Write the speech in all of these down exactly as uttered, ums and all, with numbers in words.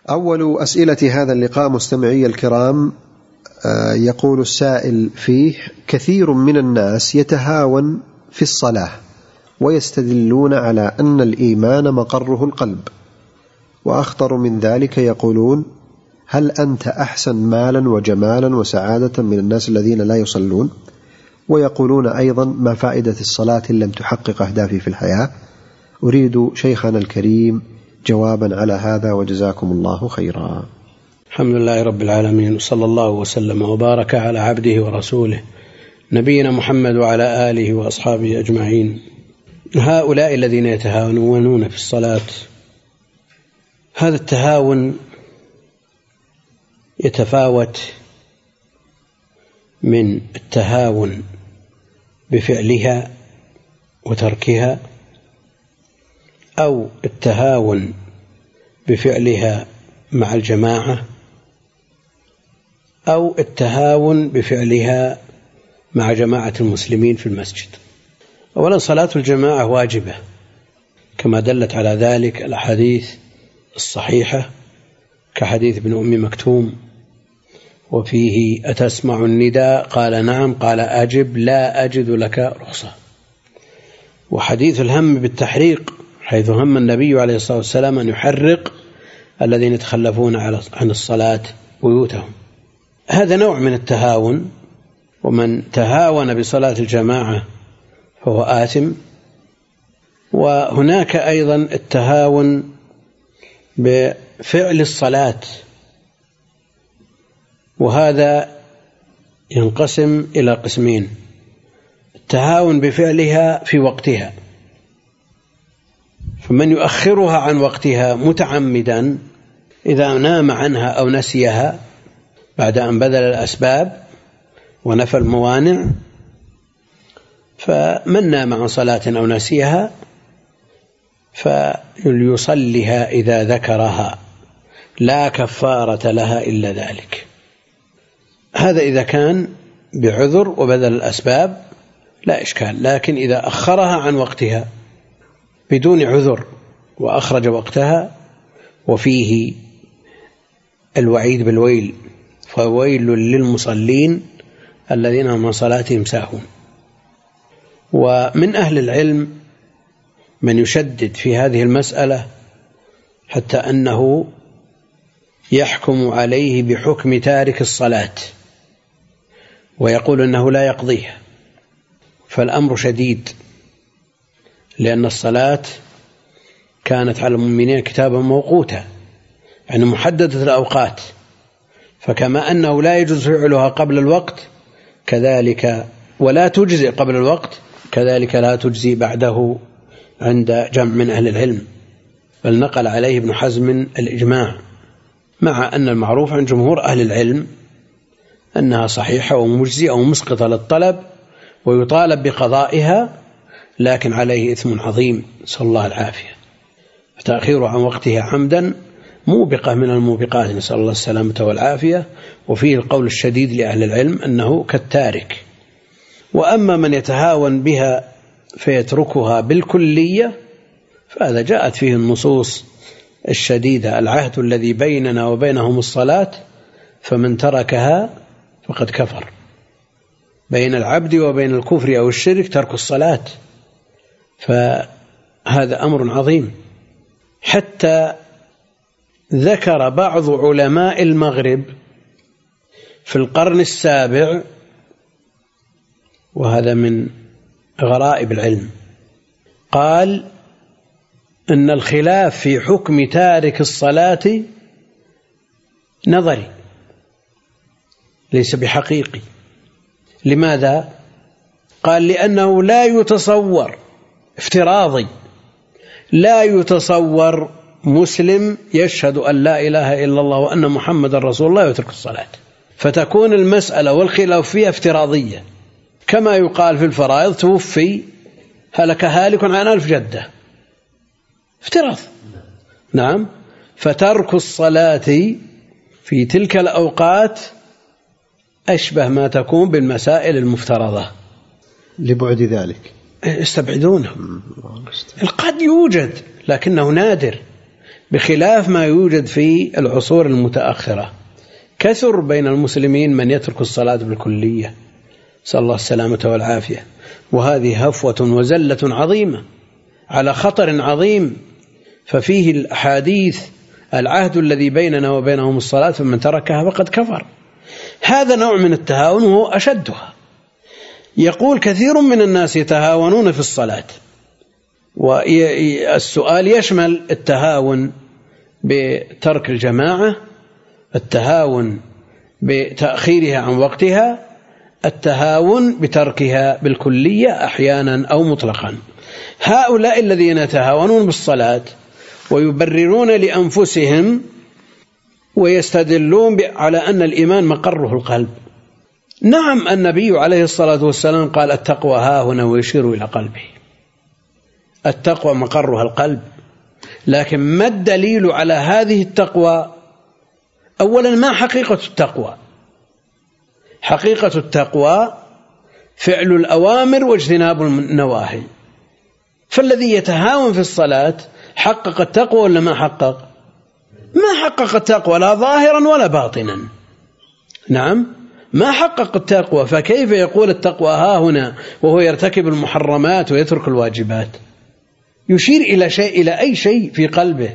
أول أسئلة هذا اللقاء مستمعي الكرام، يقول السائل فيه: كثير من الناس يتهاون في الصلاة ويستدلون على أن الإيمان مقره القلب، وأخطر من ذلك يقولون: هل أنت أحسن مالا وجمالا وسعادة من الناس الذين لا يصلون؟ ويقولون أيضا: ما فائدة الصلاة إن لم تحقق أهدافي في الحياة؟ أريد شيخنا الكريم جوابا على هذا، وجزاكم الله خيرا. الحمد لله رب العالمين، وصلى الله وسلم وبارك على عبده ورسوله نبينا محمد وعلى آله وأصحابه أجمعين. هؤلاء الذين يتهاونون في الصلاة، هذا التهاون يتفاوت من التهاون بفعلها وتركها، أو التهاون بفعلها مع الجماعة، أو التهاون بفعلها مع جماعة المسلمين في المسجد. أولا، صلاة الجماعة واجبة كما دلت على ذلك الأحاديث الصحيحة، كحديث ابن أم مكتوم وفيه: أتسمع النداء؟ قال: نعم. قال: أجب، لا أجد لك رخصة. وحديث الهم بالتحريق، حيث هم النبي عليه الصلاة والسلام أن يحرق الذين يتخلفون عن الصلاة بيوتهم. هذا نوع من التهاون، ومن تهاون بصلاة الجماعة فهو آثم. وهناك أيضا التهاون بفعل الصلاة، وهذا ينقسم إلى قسمين: التهاون بفعلها في وقتها، فمن يؤخرها عن وقتها متعمدا إذا نام عنها أو نسيها بعد أن بذل الأسباب ونفى الموانع، فمن نام عن صلاة أو نسيها فليصلها إذا ذكرها، لا كفارة لها إلا ذلك. هذا إذا كان بعذر وبذل الأسباب لا إشكال. لكن إذا أخرها عن وقتها بدون عذر وأخرج وقتها، وفيه الوعيد بالويل، فويل للمصلين الذين هم عن صلاتهم ساهون. ومن أهل العلم من يشدد في هذه المسألة حتى أنه يحكم عليه بحكم تارك الصلاة، ويقول أنه لا يقضيها. فالأمر شديد، لأن الصلاة كانت على المؤمنين كتابا موقوتا، يعني محددة الأوقات، فكما أنه لا يجوز فعلها قبل الوقت كذلك، ولا تجزي قبل الوقت كذلك لا تجزي بعده عند جمع من أهل العلم، بل نقل عليه ابن حزم الإجماع، مع أن المعروف عن جمهور أهل العلم أنها صحيحة ومجزية أو مسقطة للطلب ويطالب بقضائها، لكن عليه إثم عظيم، نسأل الله العافية. فتأخيره عن وقتها عمدا موبقة من الموبقات، نسأل الله السلامة والعافية. وفيه القول الشديد لأهل العلم أنه كالتارك. وأما من يتهاون بها فيتركها بالكلية فهذا جاءت فيه النصوص الشديدة: العهد الذي بيننا وبينهم الصلاة فمن تركها فقد كفر. بين العبد وبين الكفر أو الشرك ترك الصلاة، فهذا أمر عظيم. حتى ذكر بعض علماء المغرب في القرن السابع، وهذا من غرائب العلم، قال إن الخلاف في حكم تارك الصلاة نظري ليس بحقيقي. لماذا؟ قال لأنه لا يتصور، افتراضي، لا يتصور مسلم يشهد أن لا إله إلا الله وأن محمد رسول الله ويترك الصلاة، فتكون المسألة والخلاف فيها افتراضية، كما يقال في الفرائض: توفي هلك هالك عن ألف جدة، افتراض. نعم. فترك الصلاة في تلك الأوقات أشبه ما تكون بالمسائل المفترضة لبعد ذلك، استبعدونه. قد يوجد لكنه نادر، بخلاف ما يوجد في العصور المتأخرة. كثر بين المسلمين من يترك الصلاة بالكلية، نسأل الله السلامة والعافية، وهذه هفوة وزلة عظيمة على خطر عظيم. ففيه الأحاديث العهد الذي بيننا وبينهم الصلاة فمن تركها فقد كفر. هذا نوع من التهاون وهو أشدها. يقول كثير من الناس يتهاونون في الصلاة، والسؤال يشمل التهاون بترك الجماعة، التهاون بتأخيرها عن وقتها، التهاون بتركها بالكلية أحيانا أو مطلقا. هؤلاء الذين يتهاونون بالصلاة ويبررون لأنفسهم ويستدلون على أن الإيمان مقره القلب. نعم، النبي عليه الصلاة والسلام قال التقوى ها هنا ويشير إلى قلبه. التقوى مقرها القلب، لكن ما الدليل على هذه التقوى؟ أولا، ما حقيقة التقوى؟ حقيقة التقوى فعل الأوامر واجتناب النواهي. فالذي يتهاون في الصلاة حقق التقوى ولا ما حقق؟ ما حقق التقوى لا ظاهرا ولا باطنا. نعم، ما حقق التقوى، فكيف يقول التقوى ها هنا وهو يرتكب المحرمات ويترك الواجبات؟ يشير إلى شيء، إلى أي شيء في قلبه.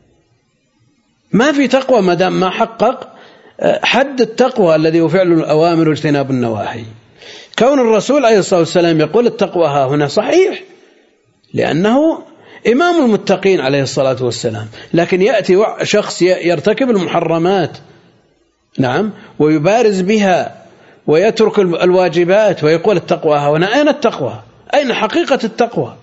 ما في تقوى ما دام ما حقق حد التقوى الذي هو فعل الأوامر واجتناب النواهي. كون الرسول عليه الصلاة والسلام يقول التقوى ها هنا صحيح، لأنه إمام المتقين عليه الصلاة والسلام، لكن يأتي شخص يرتكب المحرمات، نعم، ويبارز بها ويترك الواجبات ويقول التقوى ها هنا. أين التقوى؟ أين حقيقة التقوى؟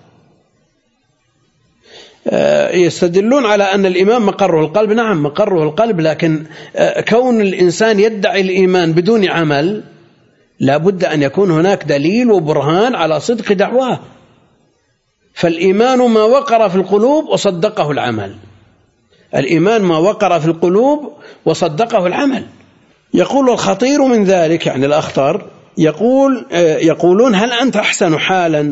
يستدلون على أن الإيمان مقره القلب. نعم، مقره القلب، لكن كون الإنسان يدعي الإيمان بدون عمل لا بد أن يكون هناك دليل وبرهان على صدق دعواه. فالإيمان ما وقر في القلوب وصدقه العمل. الإيمان ما وقر في القلوب وصدقه العمل. يقول الخطير من ذلك، يعني الأخطر، يقول يقولون هل أنت أحسن حالا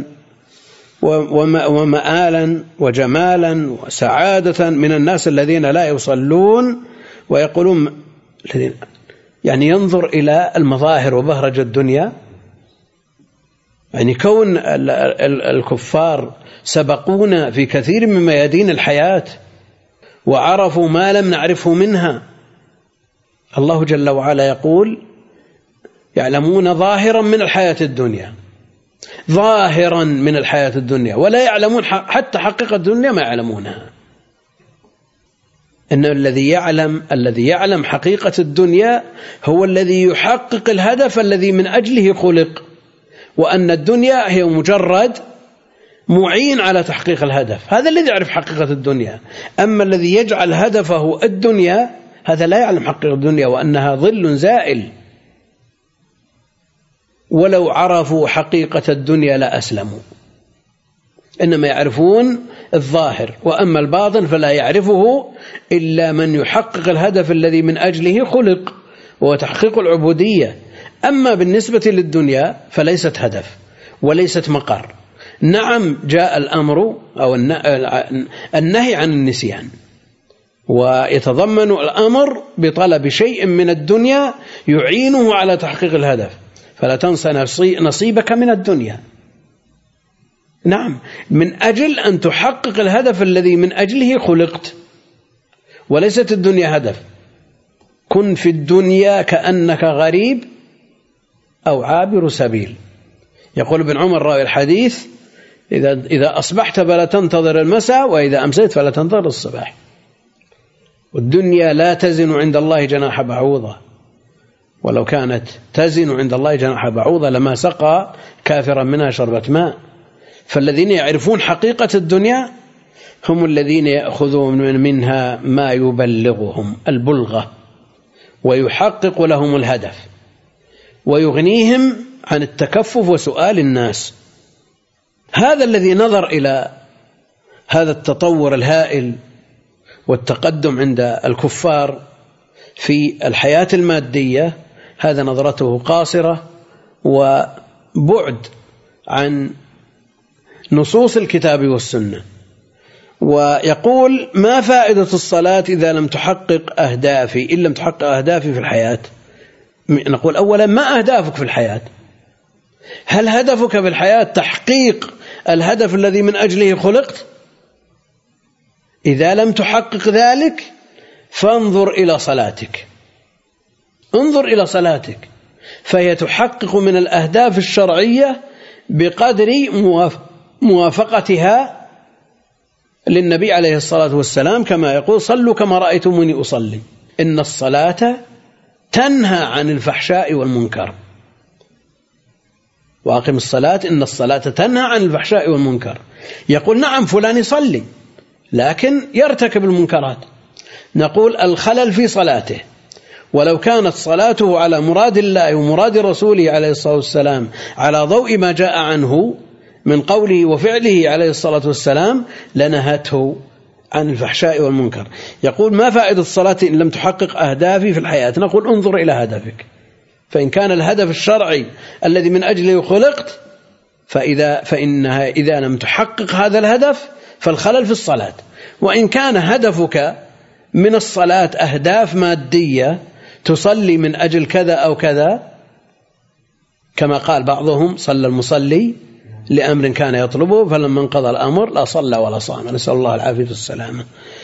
ومآلا وجمالا وسعادة من الناس الذين لا يصلون ويقولون، يعني ينظر إلى المظاهر وبهرج الدنيا. يعني كون الكفار سبقونا في كثير من ميادين الحياة وعرفوا ما لم نعرفه منها. الله جل وعلا يقول يعلمون ظاهرا من الحياة الدنيا، ظاهرا من الحياة الدنيا، ولا يعلمون حتى حقيقة الدنيا ما يعلمونها. إن الذي يعلم الذي يعلم حقيقة الدنيا هو الذي يحقق الهدف الذي من أجله خلق، وأن الدنيا هي مجرد معين على تحقيق الهدف. هذا الذي يعرف حقيقة الدنيا. أما الذي يجعل هدفه الدنيا هذا لا يعلم حقيقة الدنيا وأنها ظل زائل. ولو عرفوا حقيقة الدنيا لا أسلموا، إنما يعرفون الظاهر، وأما الباطن فلا يعرفه إلا من يحقق الهدف الذي من أجله خلق، وهو تحقيق العبودية. أما بالنسبة للدنيا فليست هدف وليست مقر. نعم، جاء الأمر أو النهي عن النسيان، ويتضمن الأمر بطلب شيء من الدنيا يعينه على تحقيق الهدف، فلا تنسى نصيبك من الدنيا. نعم، من أجل أن تحقق الهدف الذي من أجله خلقت، وليست الدنيا هدف. كن في الدنيا كأنك غريب أو عابر سبيل. يقول ابن عمر راوي الحديث إذا, إذا أصبحت فلا تنتظر المساء، وإذا أمسيت فلا تنتظر الصباح. والدنيا لا تزن عند الله جناح بعوضة، ولو كانت تزن عند الله جناح بعوضة لما سقى كافرا منها شربة ماء. فالذين يعرفون حقيقة الدنيا هم الذين يأخذون منها ما يبلغهم البلغة ويحقق لهم الهدف ويغنيهم عن التكفف وسؤال الناس. هذا الذي نظر إلى هذا التطور الهائل والتقدم عند الكفار في الحياة المادية، هذا نظرته قاصرة وبعد عن نصوص الكتاب والسنة. ويقول ما فائدة الصلاة إذا لم تحقق أهدافي إن لم تحقق أهدافي في الحياة؟ نقول أولا ما أهدافك في الحياة؟ هل هدفك في الحياة تحقيق الهدف الذي من أجله خلقت؟ إذا لم تحقق ذلك فانظر إلى صلاتك، انظر إلى صلاتك، فهي تحقق من الأهداف الشرعية بقدر موافقتها للنبي عليه الصلاة والسلام، كما يقول صلوا كما رأيتموني أصلي. إن الصلاة تنهى عن الفحشاء والمنكر، وأقم الصلاة إن الصلاة تنهى عن الفحشاء والمنكر. يقول نعم فلان يصلي لكن يرتكب المنكرات، نقول الخلل في صلاته، ولو كانت صلاته على مراد الله ومراد رسوله عليه الصلاة والسلام على ضوء ما جاء عنه من قوله وفعله عليه الصلاة والسلام لنهته عن الفحشاء والمنكر. يقول ما فائدة الصلاة إن لم تحقق أهدافي في الحياة؟ نقول انظر إلى هدفك، فإن كان الهدف الشرعي الذي من أجله خلقت فإذا فإنها إذا لم تحقق هذا الهدف فالخلل في الصلاة. وإن كان هدفك من الصلاة أهداف مادية تصلي من أجل كذا أو كذا، كما قال بعضهم صلى المصلي لأمر كان يطلبه فلما انقضى الأمر لا صلى ولا صام، نسأل الله العافية والسلامة.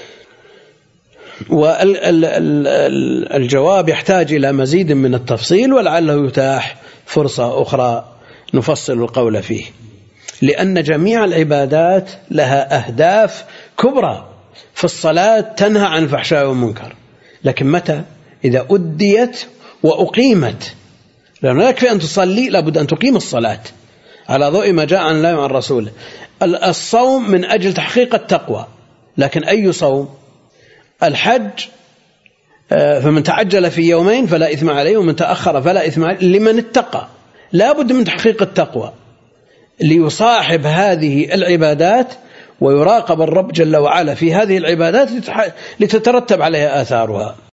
والجواب يحتاج إلى مزيد من التفصيل، ولعله يتاح فرصة أخرى نفصل القول فيه، لأن جميع العبادات لها أهداف كبرى. فالصلاة تنهى عن الفحشاء والمنكر، لكن متى؟ إذا أديت وأقيمت، لأنه لا يكفي أن تصلي، لابد أن تقيم الصلاة على ضوء ما جاء عن الله وعن رسوله. الصوم من أجل تحقيق التقوى، لكن أي صوم؟ الحج فمن تعجل في يومين فلا إثم عليه ومن تأخر فلا إثم عليه لمن اتقى. لا بد من تحقيق التقوى ليصاحب هذه العبادات ويراقب الرب جل وعلا في هذه العبادات لتترتب عليها آثارها.